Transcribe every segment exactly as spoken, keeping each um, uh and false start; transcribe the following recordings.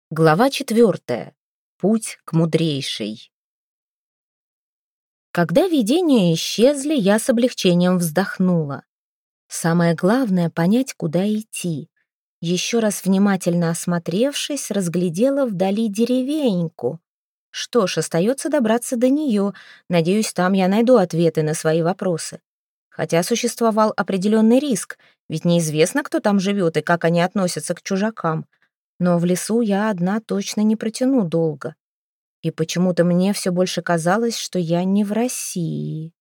Глава четвертая. Путь к мудрейшей. Когда видения исчезли, я с облегчением вздохнула. Самое главное — понять, куда идти. Еще раз внимательно осмотревшись, разглядела вдали деревеньку. Что ж, остается добраться до нее. Надеюсь, там я найду ответы на свои вопросы. Хотя существовал определенный риск, ведь неизвестно, кто там живет и как они относятся к чужакам. Но в лесу я одна точно не протяну долго. И почему-то мне все больше казалось, что я не в России.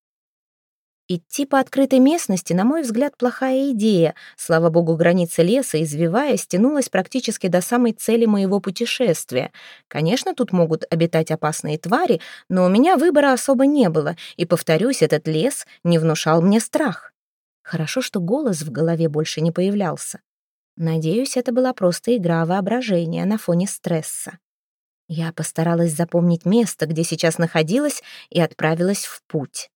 Идти по открытой местности, на мой взгляд, плохая идея. Слава богу, граница леса, извиваясь, тянулась практически до самой цели моего путешествия. Конечно, тут могут обитать опасные твари, но у меня выбора особо не было, и, повторюсь, этот лес не внушал мне страх. Хорошо, что голос в голове больше не появлялся. Надеюсь, это была просто игра воображения на фоне стресса. Я постаралась запомнить место, где сейчас находилась, и отправилась в путь.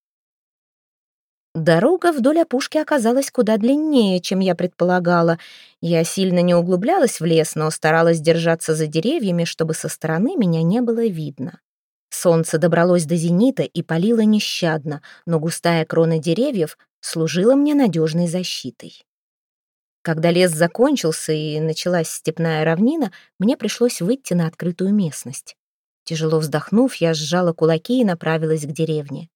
Дорога вдоль опушки оказалась куда длиннее, чем я предполагала. Я сильно не углублялась в лес, но старалась держаться за деревьями, чтобы со стороны меня не было видно. Солнце добралось до зенита и палило нещадно, но густая крона деревьев служила мне надежной защитой. Когда лес закончился и началась степная равнина, мне пришлось выйти на открытую местность. Тяжело вздохнув, я сжала кулаки и направилась к деревне.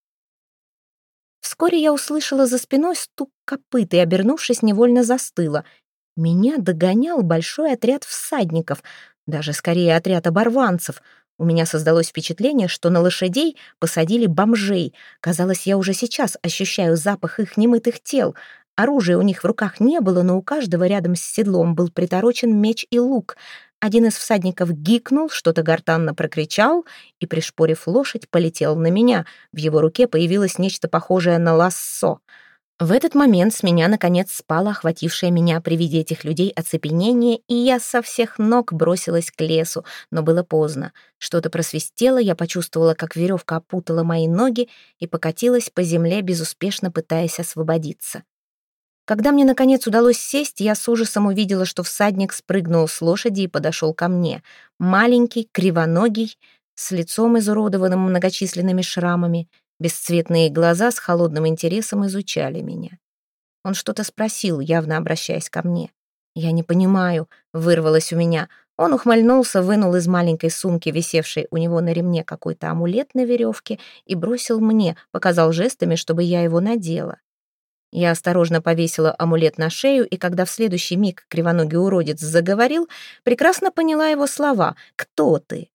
Вскоре я услышала за спиной стук копыт и, обернувшись, невольно застыла. Меня догонял большой отряд всадников, даже скорее отряд оборванцев. У меня создалось впечатление, что на лошадей посадили бомжей. Казалось, я уже сейчас ощущаю запах их немытых тел. Оружия у них в руках не было, но у каждого рядом с седлом был приторочен меч и лук. Один из всадников гикнул, что-то гортанно прокричал и, пришпорив лошадь, полетел на меня. В его руке появилось нечто похожее на лассо. В этот момент с меня, наконец, спало охватившее меня при виде этих людей оцепенение, и я со всех ног бросилась к лесу, но было поздно. Что-то просвистело, я почувствовала, как веревка опутала мои ноги и покатилась по земле, безуспешно пытаясь освободиться. Когда мне, наконец, удалось сесть, я с ужасом увидела, что всадник спрыгнул с лошади и подошел ко мне. Маленький, кривоногий, с лицом изуродованным многочисленными шрамами, бесцветные глаза с холодным интересом изучали меня. Он что-то спросил, явно обращаясь ко мне. «Я не понимаю», — вырвалось у меня. Он ухмыльнулся, вынул из маленькой сумки, висевшей у него на ремне, какой-то амулет на веревке и бросил мне, показал жестами, чтобы я его надела. Я осторожно повесила амулет на шею, и когда в следующий миг кривоногий уродец заговорил, прекрасно поняла его слова. «Кто ты?»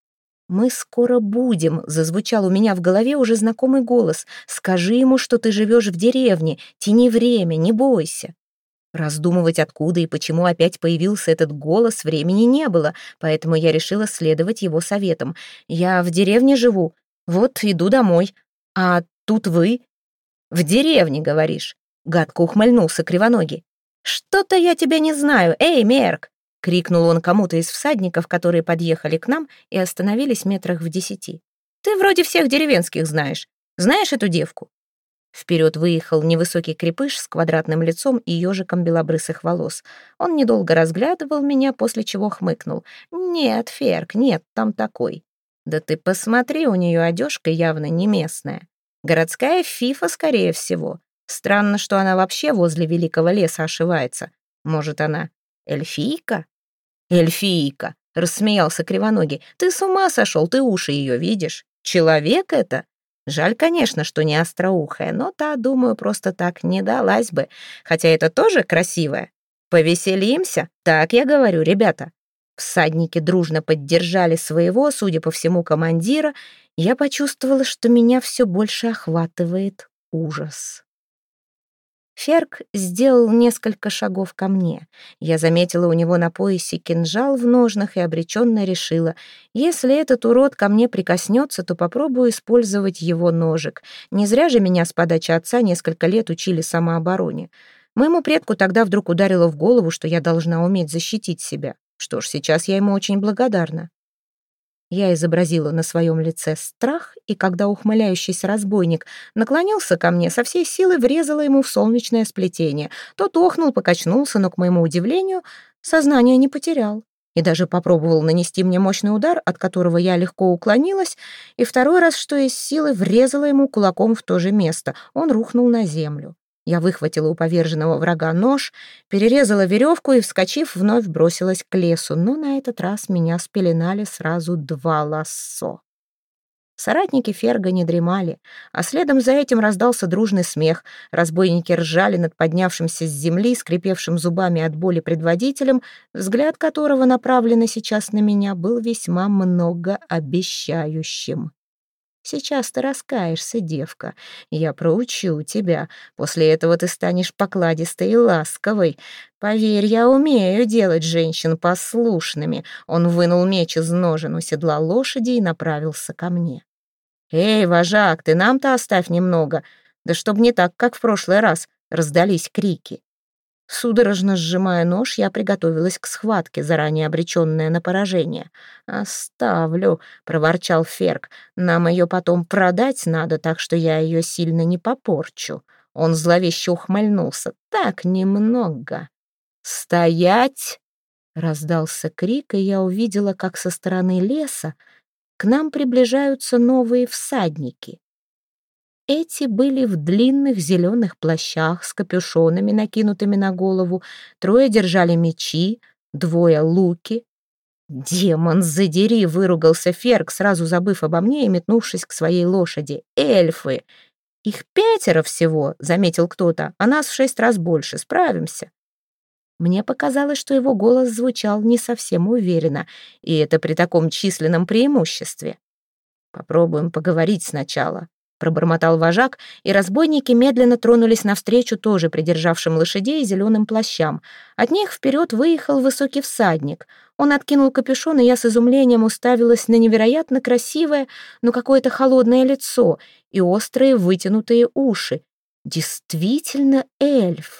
«Мы скоро будем», — зазвучал у меня в голове уже знакомый голос. «Скажи ему, что ты живешь в деревне, тяни время, не бойся». Раздумывать, откуда и почему опять появился этот голос, времени не было, поэтому я решила следовать его советам. «Я в деревне живу, вот иду домой. А тут вы?» «В деревне, говоришь?» — гадко ухмыльнулся кривоногий. «Что-то я тебя не знаю, эй, мерк!» — крикнул он кому-то из всадников, которые подъехали к нам и остановились метрах в десяти. «Ты вроде всех деревенских знаешь. Знаешь эту девку?» Вперед выехал невысокий крепыш с квадратным лицом и ежиком белобрысых волос. Он недолго разглядывал меня, после чего хмыкнул. «Нет, Ферк, нет, там такой. Да ты посмотри, у нее одежка явно не местная. Городская фифа, скорее всего. Странно, что она вообще возле великого леса ошивается. Может, она эльфийка?» «Эльфийка!» — рассмеялся кривоногий. «Ты с ума сошел, ты уши ее видишь? Человек это? Жаль, конечно, что не остроухая, но та, думаю, просто так не далась бы. Хотя это тоже красивая. Повеселимся? Так я говорю, ребята». Всадники дружно поддержали своего, судя по всему, командира. Я почувствовала, что меня все больше охватывает ужас. Ферк сделал несколько шагов ко мне. Я заметила у него на поясе кинжал в ножнах и обреченно решила, если этот урод ко мне прикоснется, то попробую использовать его ножик. Не зря же меня с подачи отца несколько лет учили самообороне. Моему предку тогда вдруг ударило в голову, что я должна уметь защитить себя. Что ж, сейчас я ему очень благодарна. Я изобразила на своем лице страх, и когда ухмыляющийся разбойник наклонился ко мне, со всей силы врезала ему в солнечное сплетение. Тот охнул, покачнулся, но, к моему удивлению, сознание не потерял. и даже попробовал нанести мне мощный удар, от которого я легко уклонилась, и второй раз, что из силы, врезала ему кулаком в то же место. Он рухнул на землю. Я выхватила у поверженного врага нож, перерезала веревку и, вскочив, вновь бросилась к лесу, но на этот раз меня спеленали сразу два лассо. Соратники Ферга не дремали, а следом за этим раздался дружный смех. Разбойники ржали над поднявшимся с земли, скрипевшим зубами от боли предводителем, взгляд которого, направленный сейчас на меня, был весьма многообещающим. «Сейчас ты раскаешься, девка. Я проучу тебя. После этого ты станешь покладистой и ласковой. Поверь, я умею делать женщин послушными». Он вынул меч из ножен у седла лошади и направился ко мне. «Эй, вожак, ты нам-то оставь немного. Да чтоб не так, как в прошлый раз», — раздались крики. Судорожно сжимая нож, я приготовилась к схватке, заранее обреченная на поражение. «Оставлю», — проворчал Ферк. «Нам ее потом продать надо, так что я ее сильно не попорчу». Он зловеще ухмыльнулся. «Так немного». «Стоять!» — раздался крик, и я увидела, как со стороны леса к нам приближаются новые всадники. Эти были в длинных зеленых плащах с капюшонами, накинутыми на голову. Трое держали мечи, двое — луки. «Демон, задери!» — выругался Ферк, сразу забыв обо мне и метнувшись к своей лошади. «Эльфы! Их пятеро всего!» — заметил кто-то. «А нас в шесть раз больше. Справимся!» Мне показалось, что его голос звучал не совсем уверенно, и это при таком численном преимуществе. «Попробуем поговорить сначала», — пробормотал вожак, и разбойники медленно тронулись навстречу тоже придержавшим лошадей зеленым плащам. От них вперед выехал высокий всадник. Он откинул капюшон, и я с изумлением уставилась на невероятно красивое, но какое-то холодное лицо и острые вытянутые уши. Действительно эльф.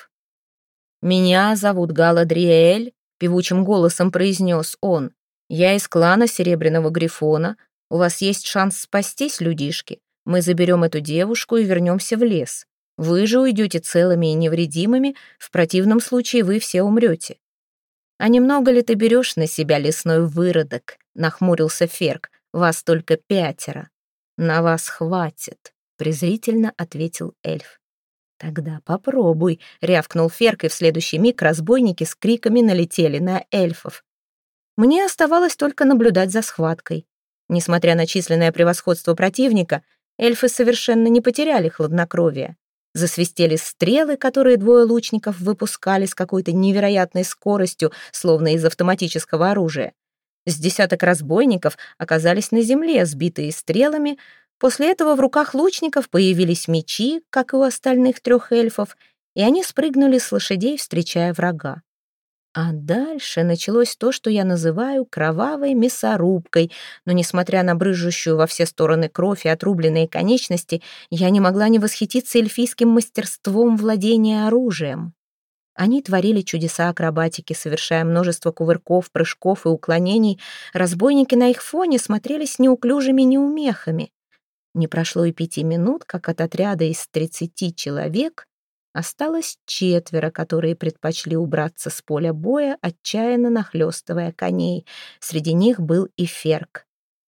«Меня зовут Галадриэль», — певучим голосом произнес он. «Я из клана Серебряного Грифона. У вас есть шанс спастись, людишки. Мы заберем эту девушку и вернемся в лес. Вы же уйдете целыми и невредимыми, в противном случае вы все умрете». «А немного ли ты берешь на себя, лесной выродок?» — нахмурился Ферк. «Вас только пятеро». «На вас хватит», — презрительно ответил эльф. «Тогда попробуй», — рявкнул Ферк, и в следующий миг разбойники с криками налетели на эльфов. Мне оставалось только наблюдать за схваткой. Несмотря на численное превосходство противника, эльфы совершенно не потеряли хладнокровие. Засвистели стрелы, которые двое лучников выпускали с какой-то невероятной скоростью, словно из автоматического оружия. С десяток разбойников оказались на земле, сбитые стрелами. После этого в руках лучников появились мечи, как и у остальных трех эльфов, и они спрыгнули с лошадей, встречая врага. А дальше началось то, что я называю кровавой мясорубкой, но, несмотря на брызжущую во все стороны кровь и отрубленные конечности, я не могла не восхититься эльфийским мастерством владения оружием. Они творили чудеса акробатики, совершая множество кувырков, прыжков и уклонений. Разбойники на их фоне смотрелись неуклюжими неумехами. Не прошло и пяти минут, как от отряда из тридцати человек осталось четверо, которые предпочли убраться с поля боя, отчаянно нахлёстывая коней. Среди них был и Ферк.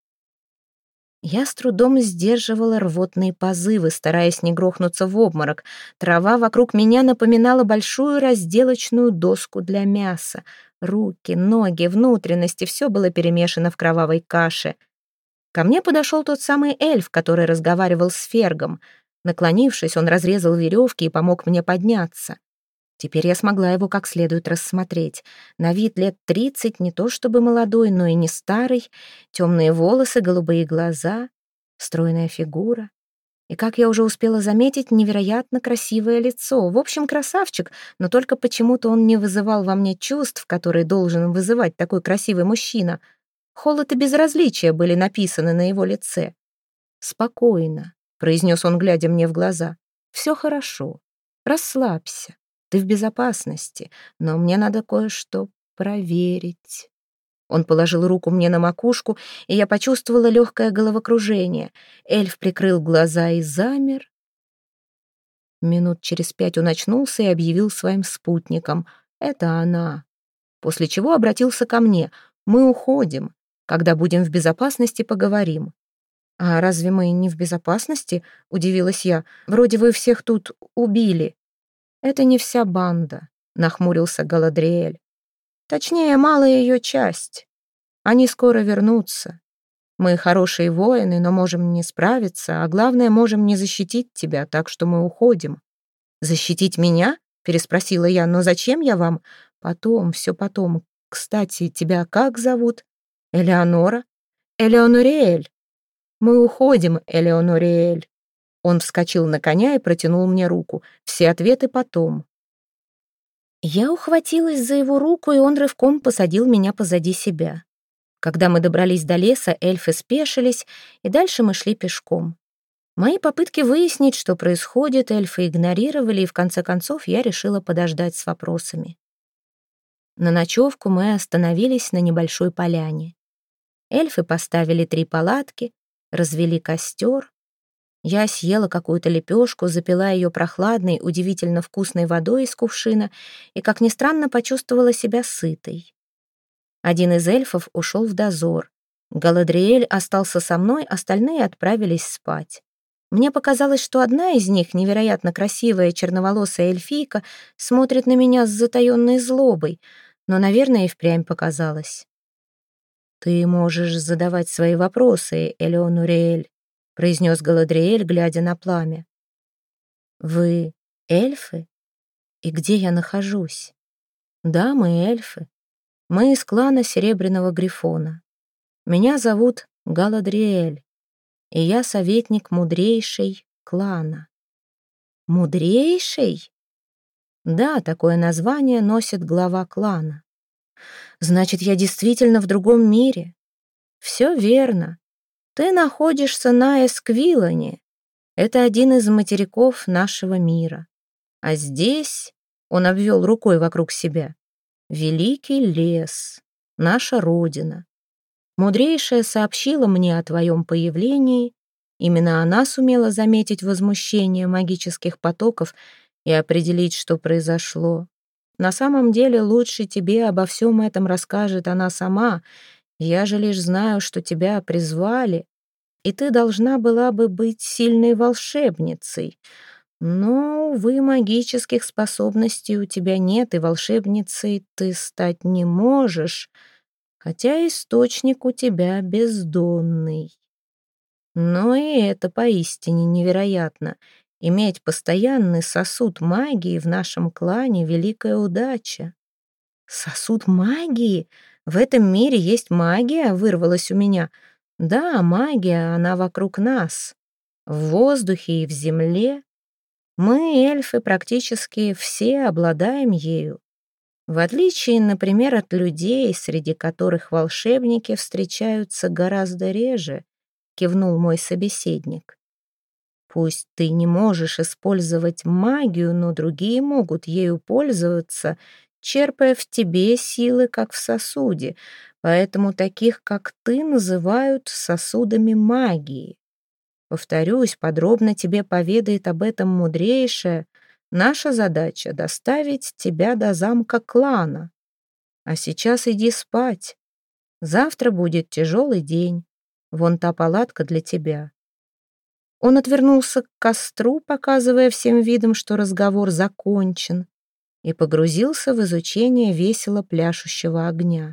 Я с трудом сдерживала рвотные позывы, стараясь не грохнуться в обморок. Трава вокруг меня напоминала большую разделочную доску для мяса. Руки, ноги, внутренности — все было перемешано в кровавой каше. Ко мне подошел тот самый эльф, который разговаривал с Фергом. Наклонившись, он разрезал веревки и помог мне подняться. Теперь я смогла его как следует рассмотреть. На вид лет тридцать, не то чтобы молодой, но и не старый. Темные волосы, голубые глаза, стройная фигура. И, как я уже успела заметить, невероятно красивое лицо. В общем, красавчик, но только почему-то он не вызывал во мне чувств, которые должен вызывать такой красивый мужчина. Холод и безразличие были написаны на его лице. «Спокойно», — произнес он, глядя мне в глаза. «Все хорошо. Расслабься. Ты в безопасности, но мне надо кое-что проверить». Он положил руку мне на макушку, и я почувствовала легкое головокружение. Эльф прикрыл глаза и замер. Минут через пять он очнулся и объявил своим спутникам: «Это она». После чего обратился ко мне. Мы уходим. Когда будем в безопасности, поговорим». «А разве мы не в безопасности?» — удивилась я. «Вроде вы всех тут убили». «Это не вся банда», — нахмурился Галадриэль. «Точнее, малая ее часть. Они скоро вернутся. Мы хорошие воины, но можем не справиться, а главное, можем не защитить тебя, так что мы уходим». «Защитить меня?» — переспросила я. «Но зачем я вам?» «Потом, все потом. Кстати, тебя как зовут?» «Элеонора». «Элеонориэль». «Мы уходим, Элеонориэль». Он вскочил на коня и протянул мне руку. «Все ответы потом». Я ухватилась за его руку, и он рывком посадил меня позади себя. Когда мы добрались до леса, эльфы спешились, и дальше мы шли пешком. Мои попытки выяснить, что происходит, эльфы игнорировали, и в конце концов я решила подождать с вопросами. На ночевку мы остановились на небольшой поляне. Эльфы поставили три палатки, развели костер. Я съела какую-то лепешку, запила ее прохладной, удивительно вкусной водой из кувшина и, как ни странно, почувствовала себя сытой. Один из эльфов ушел в дозор. Галадриэль остался со мной, остальные отправились спать. Мне показалось, что одна из них, невероятно красивая черноволосая эльфийка, смотрит на меня с затаенной злобой, но, наверное, и впрямь показалось. «Ты можешь задавать свои вопросы, Элеонуриэль», — произнес Галадриэль, глядя на пламя. «Вы эльфы? И где я нахожусь?» «Да, мы эльфы. Мы из клана Серебряного Грифона. Меня зовут Галадриэль, и я советник мудрейшей клана». «Мудрейшей?» «Да, такое название носит глава клана». «Значит, я действительно в другом мире?» «Все верно. Ты находишься на Эсквилоне. Это один из материков нашего мира. А здесь, — он обвел рукой вокруг себя, — великий лес, наша родина. Мудрейшая сообщила мне о твоем появлении. Именно она сумела заметить возмущение магических потоков и определить, что произошло. На самом деле лучше тебе обо всем этом расскажет она сама. Я же лишь знаю, что тебя призвали, и ты должна была бы быть сильной волшебницей. Но, увы, магических способностей у тебя нет, и волшебницей ты стать не можешь, хотя источник у тебя бездонный. Но и это поистине невероятно. Иметь постоянный сосуд магии в нашем клане — великая удача». «Сосуд магии? В этом мире есть магия?» — вырвалась у меня. «Да, магия, она вокруг нас, в воздухе и в земле. Мы, эльфы, практически все обладаем ею. В отличие, например, от людей, среди которых волшебники встречаются гораздо реже», — кивнул мой собеседник. «Пусть ты не можешь использовать магию, но другие могут ею пользоваться, черпая в тебе силы, как в сосуде, поэтому таких, как ты, называют сосудами магии. Повторюсь, подробно тебе поведает об этом мудрейшая. Наша задача — доставить тебя до замка клана. А сейчас иди спать. Завтра будет тяжелый день. Вон та палатка для тебя». Он отвернулся к костру, показывая всем видом, что разговор закончен, и погрузился в изучение весело пляшущего огня.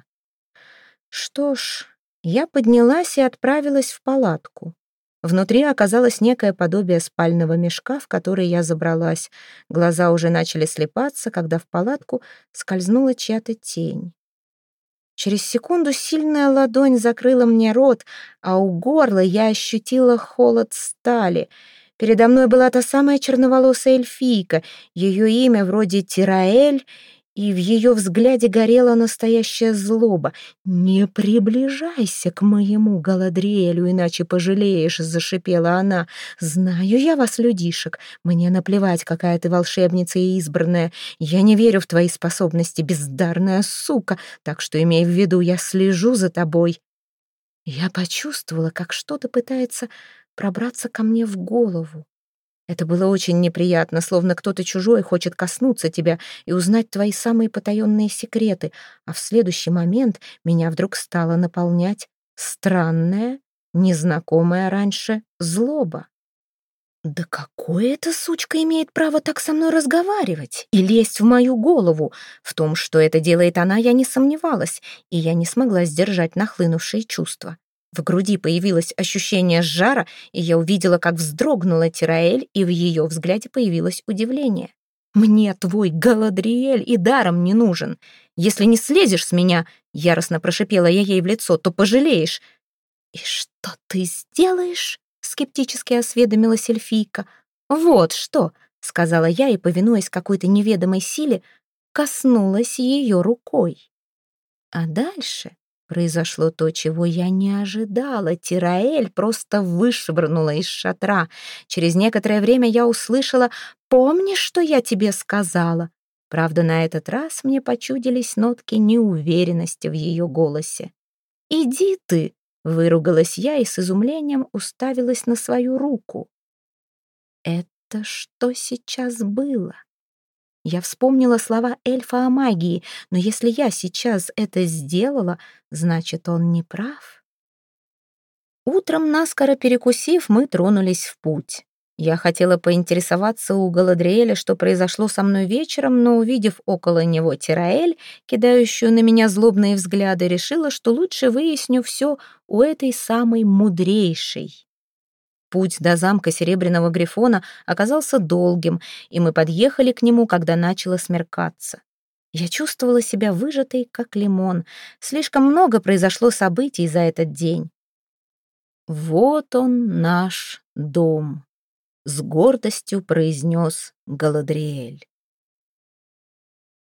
Что ж, я поднялась и отправилась в палатку. Внутри оказалось некое подобие спального мешка, в который я забралась. Глаза уже начали слепаться, когда в палатку скользнула чья-то тень. Через секунду сильная ладонь закрыла мне рот, а у горла я ощутила холод стали. Передо мной была та самая черноволосая эльфийка, ее имя вроде Тираэль, и в ее взгляде горела настоящая злоба. «Не приближайся к моему Галадриэлю, иначе пожалеешь», — зашипела она. «Знаю я вас, людишек. Мне наплевать, какая ты волшебница и избранная. Я не верю в твои способности, бездарная сука, так что имей в виду, я слежу за тобой». Я почувствовала, как что-то пытается пробраться ко мне в голову. Это было очень неприятно, словно кто-то чужой хочет коснуться тебя и узнать твои самые потаенные секреты, а в следующий момент меня вдруг стало наполнять странная, незнакомая раньше злоба. Да какое эта сучка имеет право так со мной разговаривать и лезть в мою голову? В том, что это делает она, я не сомневалась, и я не смогла сдержать нахлынувшие чувства. В груди появилось ощущение жара, и я увидела, как вздрогнула Тираэль, и в ее взгляде появилось удивление. «Мне твой Галадриэль и даром не нужен. Если не слезешь с меня, — яростно прошипела я ей в лицо, — то пожалеешь». «И что ты сделаешь?» — скептически осведомилась эльфийка. «Вот что», — сказала я и, повинуясь какой-то неведомой силе, коснулась ее рукой. А дальше произошло то, чего я не ожидала. Тираэль просто вышвырнула из шатра. Через некоторое время я услышала: «Помнишь, что я тебе сказала?» Правда, на этот раз мне почудились нотки неуверенности в ее голосе. «Иди ты!» — выругалась я и с изумлением уставилась на свою руку. Это что сейчас было? Я вспомнила слова эльфа о магии, но если я сейчас это сделала, значит, он не прав. Утром, наскоро перекусив, мы тронулись в путь. Я хотела поинтересоваться у Галадриэля, что произошло со мной вечером, но, увидев около него Тираэль, кидающую на меня злобные взгляды, решила, что лучше выясню все у этой самой мудрейшей. Путь до замка Серебряного Грифона оказался долгим, и мы подъехали к нему, когда начало смеркаться. Я чувствовала себя выжатой, как лимон. Слишком много произошло событий за этот день. «Вот он, наш дом», — с гордостью произнес Галадриэль.